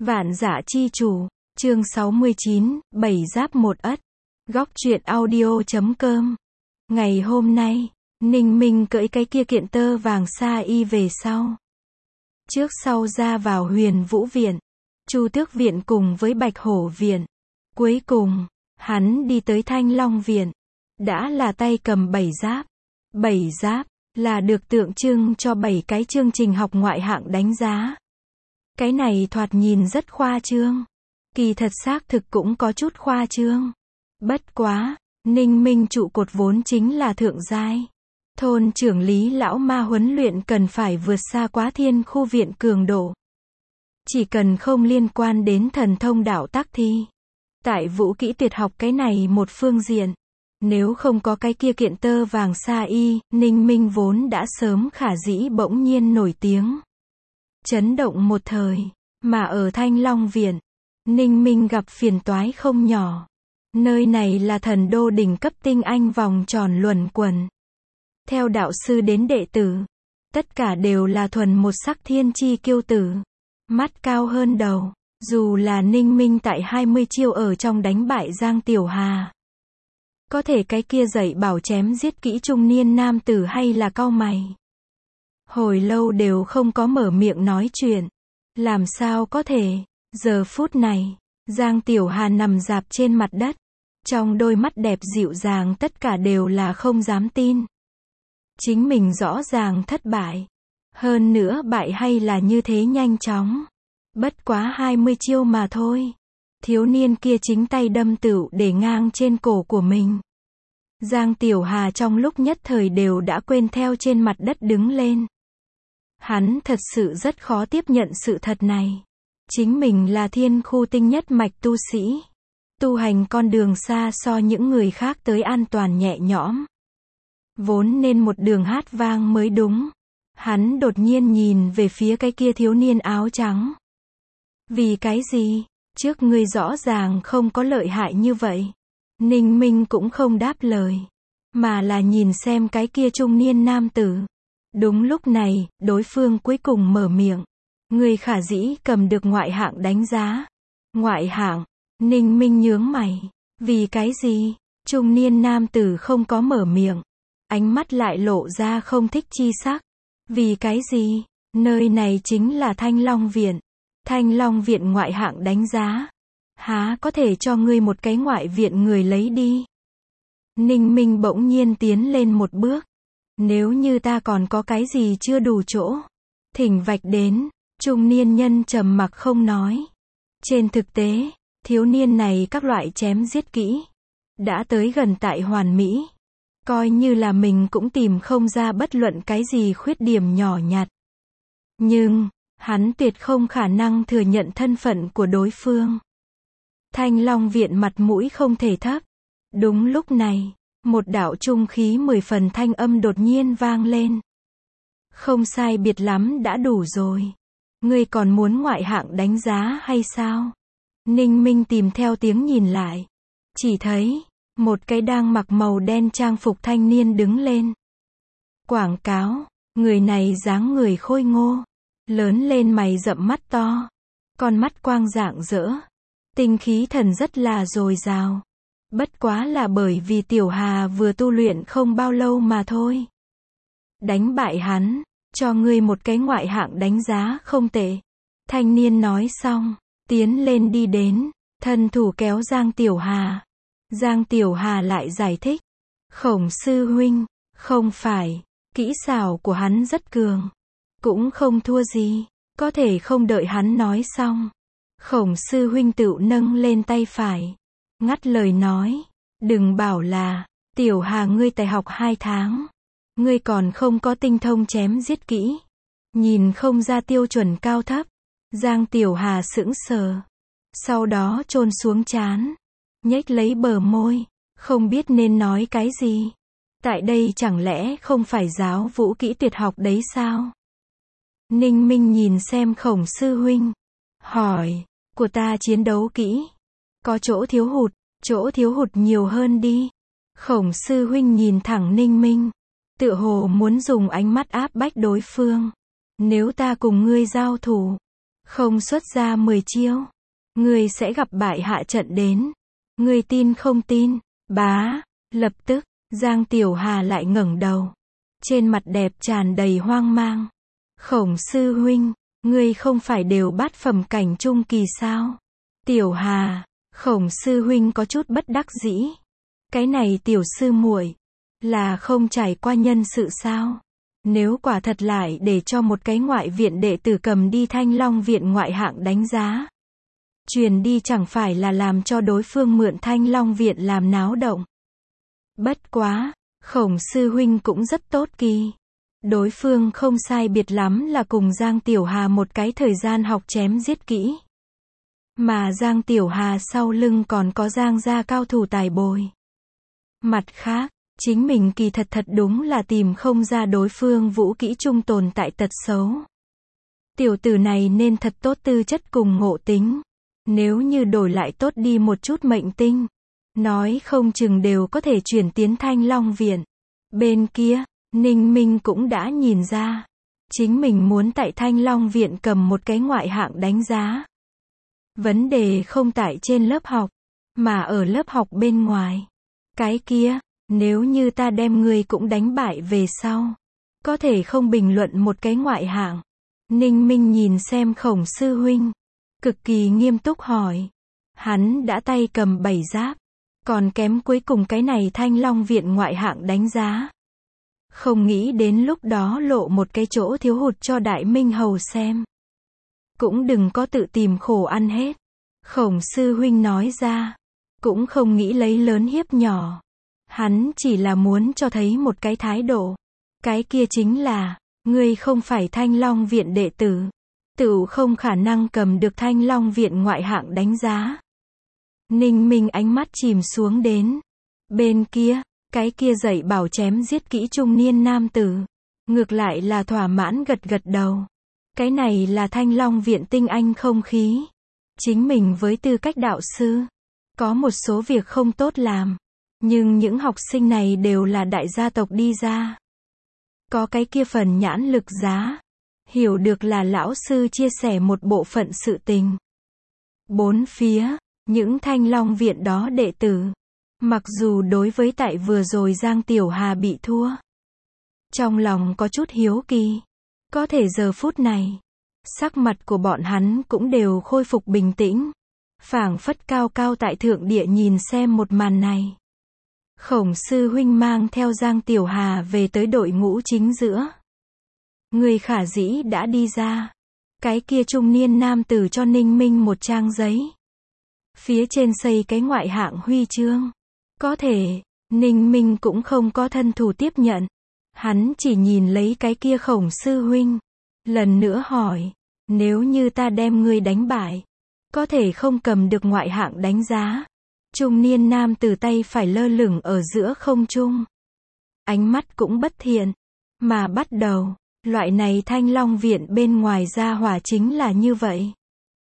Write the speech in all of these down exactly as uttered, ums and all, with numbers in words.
Vạn Dã Chi Chủ, chương sáu mươi chín, bảy giáp một ất. Góc truyện audio chấm com. Ngày hôm nay, Ninh Minh cưỡi cái kia kiện tơ vàng sa y về sau. Trước sau ra vào Huyền Vũ Viện, Chu Tước Viện cùng với Bạch Hổ Viện. Cuối cùng, hắn đi tới Thanh Long Viện. Đã là tay cầm bảy giáp. Bảy giáp, là được tượng trưng cho bảy cái chương trình học ngoại hạng đánh giá. Cái này thoạt nhìn rất khoa trương. Kỳ thật xác thực cũng có chút khoa trương. Bất quá, Ninh Minh trụ cột vốn chính là thượng giai. Thôn trưởng Lý lão ma huấn luyện cần phải vượt xa quá thiên khu viện cường độ. Chỉ cần không liên quan đến thần thông đạo tác thi. Tại vũ kỹ tuyệt học cái này một phương diện. Nếu không có cái kia kiện tơ vàng sa y, Ninh Minh vốn đã sớm khả dĩ bỗng nhiên nổi tiếng. Chấn động một thời, mà ở Thanh Long Viện, Ninh Minh gặp phiền toái không nhỏ. Nơi này là thần đô đỉnh cấp tinh anh vòng tròn luẩn quẩn. Theo đạo sư đến đệ tử, tất cả đều là thuần một sắc thiên chi kiêu tử. Mắt cao hơn đầu, dù là Ninh Minh tại hai mươi chiêu ở trong đánh bại Giang Tiểu Hà. Có thể cái kia dạy bảo chém giết kỹ trung niên nam tử hay là cau mày. Hồi lâu đều không có mở miệng nói chuyện. Làm sao có thể, giờ phút này, Giang Tiểu Hà nằm rạp trên mặt đất. Trong đôi mắt đẹp dịu dàng tất cả đều là không dám tin. Chính mình rõ ràng thất bại. Hơn nữa bại hay là như thế nhanh chóng. Bất quá hai mươi chiêu mà thôi. Thiếu niên kia chính tay đâm tựu để ngang trên cổ của mình. Giang Tiểu Hà trong lúc nhất thời đều đã quên theo trên mặt đất đứng lên. Hắn thật sự rất khó tiếp nhận sự thật này. Chính mình là thiên khu tinh nhất mạch tu sĩ. Tu hành con đường xa so những người khác tới an toàn nhẹ nhõm. Vốn nên một đường hát vang mới đúng. Hắn đột nhiên nhìn về phía cái kia thiếu niên áo trắng. Vì cái gì? Trước ngươi rõ ràng không có lợi hại như vậy. Ninh Minh cũng không đáp lời. Mà là nhìn xem cái kia trung niên nam tử. Đúng lúc này, đối phương cuối cùng mở miệng. Ngươi khả dĩ cầm được ngoại hạng đánh giá. Ngoại hạng, Ninh Minh nhướng mày. Vì cái gì? Trung niên nam tử không có mở miệng. Ánh mắt lại lộ ra không thích chi sắc. Vì cái gì? Nơi này chính là Thanh Long Viện. Thanh Long Viện ngoại hạng đánh giá. Há có thể cho ngươi một cái ngoại viện người lấy đi. Ninh Minh bỗng nhiên tiến lên một bước. Nếu như ta còn có cái gì chưa đủ chỗ, thỉnh vạch đến. Trung niên nhân trầm mặc không nói. Trên thực tế, thiếu niên này các loại chém giết kỹ đã tới gần tại hoàn mỹ. Coi như là mình cũng tìm không ra bất luận cái gì khuyết điểm nhỏ nhặt. Nhưng, hắn tuyệt không khả năng thừa nhận thân phận của đối phương. Thanh Long Viện mặt mũi không thể thấp. Đúng lúc này, một đạo trung khí mười phần thanh âm đột nhiên vang lên. Không sai biệt lắm đã đủ rồi. Ngươi còn muốn ngoại hạng đánh giá hay sao? Ninh Minh tìm theo tiếng nhìn lại. Chỉ thấy, một cái đang mặc màu đen trang phục thanh niên đứng lên. Quảng cáo, người này dáng người khôi ngô. Lớn lên mày rậm mắt to. Con mắt quang rạng rỡ. Tinh khí thần rất là dồi dào. Bất quá là bởi vì Tiểu Hà vừa tu luyện không bao lâu mà thôi. Đánh bại hắn, cho ngươi một cái ngoại hạng đánh giá không tệ. Thanh niên nói xong, tiến lên đi đến, thân thủ kéo Giang Tiểu Hà. Giang Tiểu Hà lại giải thích. Khổng sư huynh, không phải, kỹ xảo của hắn rất cường. Cũng không thua gì, có thể không đợi hắn nói xong. Khổng sư huynh tự nâng lên tay phải. Ngắt lời nói, đừng bảo là, Tiểu Hà ngươi tài học hai tháng. Ngươi còn không có tinh thông chém giết kỹ. Nhìn không ra tiêu chuẩn cao thấp. Giang Tiểu Hà sững sờ. Sau đó chôn xuống trán. Nhếch lấy bờ môi. Không biết nên nói cái gì. Tại đây chẳng lẽ không phải giáo vũ kỹ tuyệt học đấy sao? Ninh Minh nhìn xem Khổng sư huynh. Hỏi, của ta chiến đấu kỹ. Có chỗ thiếu hụt, chỗ thiếu hụt nhiều hơn đi. Khổng sư huynh nhìn thẳng Ninh Minh. Tựa hồ muốn dùng ánh mắt áp bách đối phương. Nếu ta cùng ngươi giao thủ, không xuất ra mười chiêu, ngươi sẽ gặp bại hạ trận đến. Ngươi tin không tin? Bá, lập tức, Giang Tiểu Hà lại ngẩng đầu. Trên mặt đẹp tràn đầy hoang mang. Khổng sư huynh, ngươi không phải đều bát phẩm cảnh trung kỳ sao? Tiểu Hà, Khổng sư huynh có chút bất đắc dĩ. Cái này tiểu sư muội là không trải qua nhân sự sao? Nếu quả thật lại để cho một cái ngoại viện đệ tử cầm đi Thanh Long viện ngoại hạng đánh giá, truyền đi chẳng phải là làm cho đối phương mượn Thanh Long viện làm náo động. Bất quá, Khổng sư huynh cũng rất tốt kỳ. Đối phương không sai biệt lắm là cùng Giang Tiểu Hà một cái thời gian học chém giết kỹ. Mà Giang Tiểu Hà sau lưng còn có Giang gia cao thủ tài bồi. Mặt khác, chính mình kỳ thật thật đúng là tìm không ra đối phương vũ kỹ trung tồn tại tật xấu. Tiểu tử này nên thật tốt tư chất cùng ngộ tính. Nếu như đổi lại tốt đi một chút mệnh tinh, nói không chừng đều có thể chuyển tiến Thanh Long viện. Bên kia, Ninh Minh cũng đã nhìn ra, chính mình muốn tại Thanh Long viện cầm một cái ngoại hạng đánh giá. Vấn đề không tại trên lớp học, mà ở lớp học bên ngoài. Cái kia, nếu như ta đem ngươi cũng đánh bại về sau, có thể không bình luận một cái ngoại hạng. Ninh Minh nhìn xem Khổng sư huynh, cực kỳ nghiêm túc hỏi. Hắn đã tay cầm bảy giáp, còn kém cuối cùng cái này Thanh Long viện ngoại hạng đánh giá. Không nghĩ đến lúc đó lộ một cái chỗ thiếu hụt cho Đại Minh Hầu xem. Cũng đừng có tự tìm khổ ăn hết. Khổng sư huynh nói ra, cũng không nghĩ lấy lớn hiếp nhỏ. Hắn chỉ là muốn cho thấy một cái thái độ. Cái kia chính là, ngươi không phải Thanh Long viện đệ tử, tự không khả năng cầm được Thanh Long viện ngoại hạng đánh giá. Ninh Minh ánh mắt chìm xuống đến. Bên kia, cái kia dạy bảo chém giết kỹ trung niên nam tử, ngược lại là thỏa mãn gật gật đầu. Cái này là Thanh Long viện tinh anh không khí. Chính mình với tư cách đạo sư, có một số việc không tốt làm. Nhưng những học sinh này đều là đại gia tộc đi ra. Có cái kia phần nhãn lực giá. Hiểu được là lão sư chia sẻ một bộ phận sự tình. Bốn phía, những Thanh Long viện đó đệ tử. Mặc dù đối với tại vừa rồi Giang Tiểu Hà bị thua, trong lòng có chút hiếu kỳ. Có thể giờ phút này, sắc mặt của bọn hắn cũng đều khôi phục bình tĩnh. Phảng phất cao cao tại thượng địa nhìn xem một màn này. Khổng sư huynh mang theo Giang Tiểu Hà về tới đội ngũ chính giữa. Người khả dĩ đã đi ra. Cái kia trung niên nam tử cho Ninh Minh một trang giấy. Phía trên xây cái ngoại hạng huy chương. Có thể, Ninh Minh cũng không có thân thủ tiếp nhận. Hắn chỉ nhìn lấy cái kia Khổng sư huynh. Lần nữa hỏi, nếu như ta đem ngươi đánh bại, có thể không cầm được ngoại hạng đánh giá. Trung niên nam từ tay phải lơ lửng ở giữa không trung. Ánh mắt cũng bất thiện. Mà bắt đầu, loại này Thanh Long viện bên ngoài ra hỏa chính là như vậy.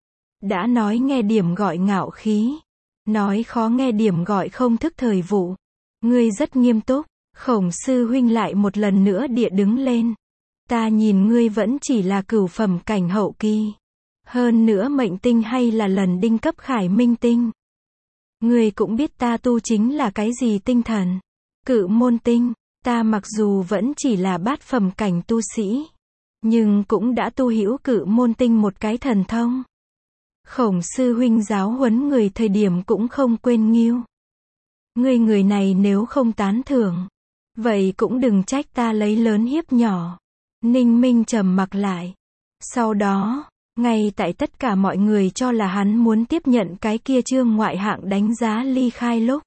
Đã nói nghe điểm gọi ngạo khí. Nói khó nghe điểm gọi không thức thời vụ. Ngươi rất nghiêm túc. Khổng sư huynh lại một lần nữa địa đứng lên. Ta nhìn ngươi vẫn chỉ là cửu phẩm cảnh hậu kỳ. Hơn nữa mệnh tinh hay là lần đinh cấp khải minh tinh. Ngươi cũng biết ta tu chính là cái gì tinh thần. Cự môn tinh. Ta mặc dù vẫn chỉ là bát phẩm cảnh tu sĩ, nhưng cũng đã tu hữu cự môn tinh một cái thần thông. Khổng sư huynh giáo huấn người thời điểm cũng không quên nghiêu. Ngươi người này nếu không tán thưởng, vậy cũng đừng trách ta lấy lớn hiếp nhỏ. Ninh Minh trầm mặc lại. Sau đó, ngay tại tất cả mọi người cho là hắn muốn tiếp nhận cái kia chương ngoại hạng đánh giá ly khai lúc,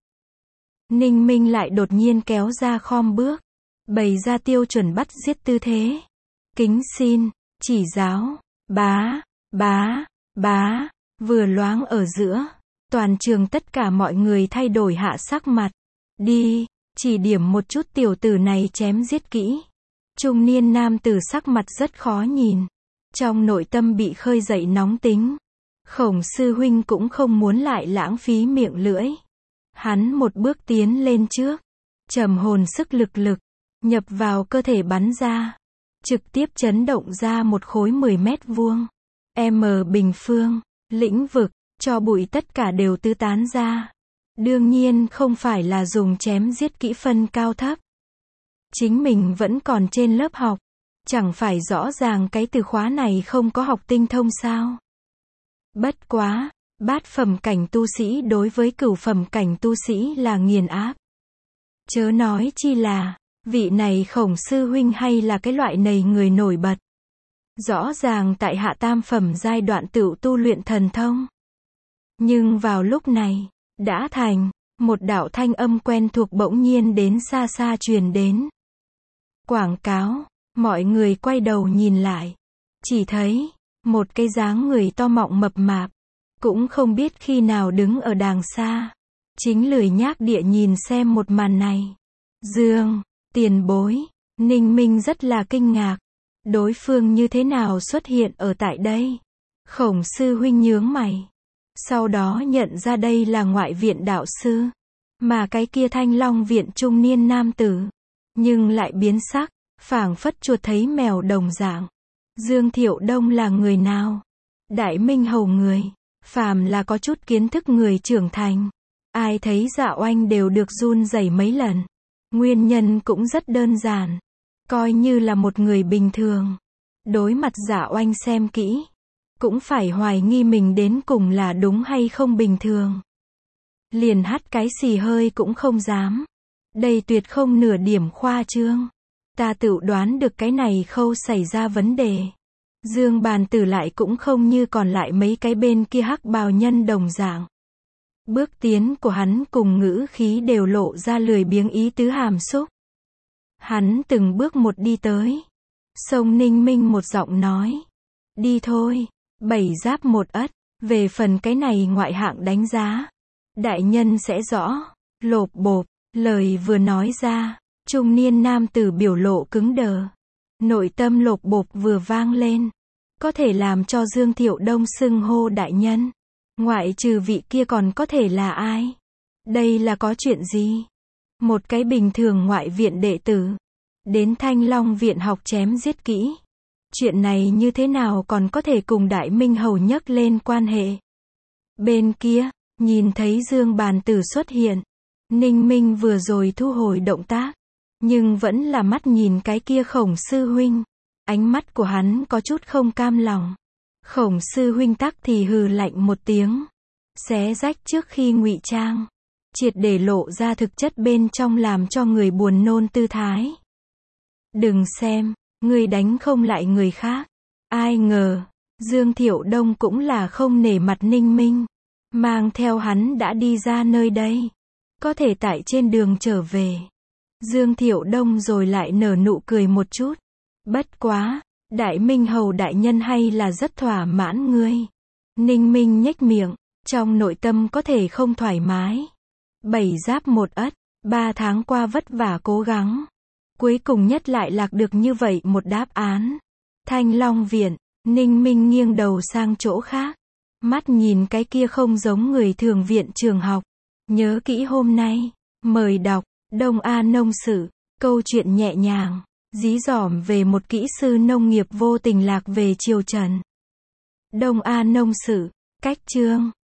Ninh Minh lại đột nhiên kéo ra khom bước, bày ra tiêu chuẩn bắt giết tư thế. Kính xin, chỉ giáo, bá, bá, bá, vừa loáng ở giữa, toàn trường tất cả mọi người thay đổi hạ sắc mặt. Đi, chỉ điểm một chút tiểu tử này chém giết kỹ. Trung niên nam tử sắc mặt rất khó nhìn. Trong nội tâm bị khơi dậy nóng tính. Khổng sư huynh cũng không muốn lại lãng phí miệng lưỡi. Hắn một bước tiến lên trước. Trầm hồn sức lực lực. Nhập vào cơ thể bắn ra. Trực tiếp chấn động ra một khối mười mét vuông. M bình phương, lĩnh vực, cho bụi tất cả đều tứ tán ra. Đương nhiên không phải là dùng chém giết kỹ phân cao thấp. Chính mình vẫn còn trên lớp học. Chẳng phải rõ ràng cái từ khóa này không có học tinh thông sao? Bất quá, bát phẩm cảnh tu sĩ đối với cửu phẩm cảnh tu sĩ là nghiền áp. Chớ nói chi là, vị này Khổng sư huynh hay là cái loại này người nổi bật. Rõ ràng tại hạ tam phẩm giai đoạn tựu tu luyện thần thông. Nhưng vào lúc này, đã thành, một đạo thanh âm quen thuộc bỗng nhiên đến xa xa truyền đến. Quảng cáo, mọi người quay đầu nhìn lại. Chỉ thấy, một cái dáng người to mọng mập mạp, cũng không biết khi nào đứng ở đàng xa. Chính lười nhác địa nhìn xem một màn này. Dương, tiền bối, Ninh Minh rất là kinh ngạc. Đối phương như thế nào xuất hiện ở tại đây? Khổng sư huynh nhướng mày. Sau đó nhận ra đây là ngoại viện đạo sư. Mà cái kia Thanh Long viện trung niên nam tử. Nhưng lại biến sắc, phảng phất chuột thấy mèo đồng dạng. Dương Thiệu Đông là người nào? Đại Minh Hầu người. Phàm là có chút kiến thức người trưởng thành. Ai thấy Dạ Oanh đều được run rẩy mấy lần. Nguyên nhân cũng rất đơn giản. Coi như là một người bình thường. Đối mặt Dạ Oanh xem kỹ. Cũng phải hoài nghi mình đến cùng là đúng hay không bình thường. Liền hắt cái xì hơi cũng không dám. Đây tuyệt không nửa điểm khoa trương. Ta tự đoán được cái này khâu xảy ra vấn đề. Dương Bàn Tử lại cũng không như còn lại mấy cái bên kia hắc bào nhân đồng dạng. Bước tiến của hắn cùng ngữ khí đều lộ ra lười biếng ý tứ hàm xúc. Hắn từng bước một đi tới. Sông Ninh Minh một giọng nói. Đi thôi, bảy giáp một ất, về phần cái này ngoại hạng đánh giá. Đại nhân sẽ rõ, lộp bộp, lời vừa nói ra, trung niên nam tử biểu lộ cứng đờ. Nội tâm lộp bộp vừa vang lên. Có thể làm cho Dương Thiệu Đông xưng hô đại nhân. Ngoại trừ vị kia còn có thể là ai? Đây là có chuyện gì? Một cái bình thường ngoại viện đệ tử. Đến Thanh Long viện học chém giết kỹ. Chuyện này như thế nào còn có thể cùng Đại Minh Hầu nhắc lên quan hệ? Bên kia, nhìn thấy Dương Bàn Tử xuất hiện. Ninh Minh vừa rồi thu hồi động tác. Nhưng vẫn là mắt nhìn cái kia Khổng sư huynh. Ánh mắt của hắn có chút không cam lòng. Khổng sư huynh tắc thì hừ lạnh một tiếng. Xé rách trước khi ngụy trang. Triệt để lộ ra thực chất bên trong làm cho người buồn nôn tư thái. Đừng xem, người đánh không lại người khác. Ai ngờ, Dương Thiệu Đông cũng là không nể mặt Ninh Minh. Mang theo hắn đã đi ra nơi đây. Có thể tại trên đường trở về. Dương Thiệu Đông rồi lại nở nụ cười một chút. Bất quá, Đại Minh Hầu đại nhân hay là rất thỏa mãn ngươi. Ninh Minh nhếch miệng, trong nội tâm có thể không thoải mái. Bảy giáp một ất, ba tháng qua vất vả cố gắng. Cuối cùng nhất lại lạc được như vậy một đáp án. Thanh Long viện, Ninh Minh nghiêng đầu sang chỗ khác. Mắt nhìn cái kia không giống người thường viện trường học. Nhớ kỹ hôm nay, mời đọc, Đông A Nông Sử, câu chuyện nhẹ nhàng. Dí dỏm về một kỹ sư nông nghiệp vô tình lạc về triều Trần. Đông A Nông Sử, cách chương.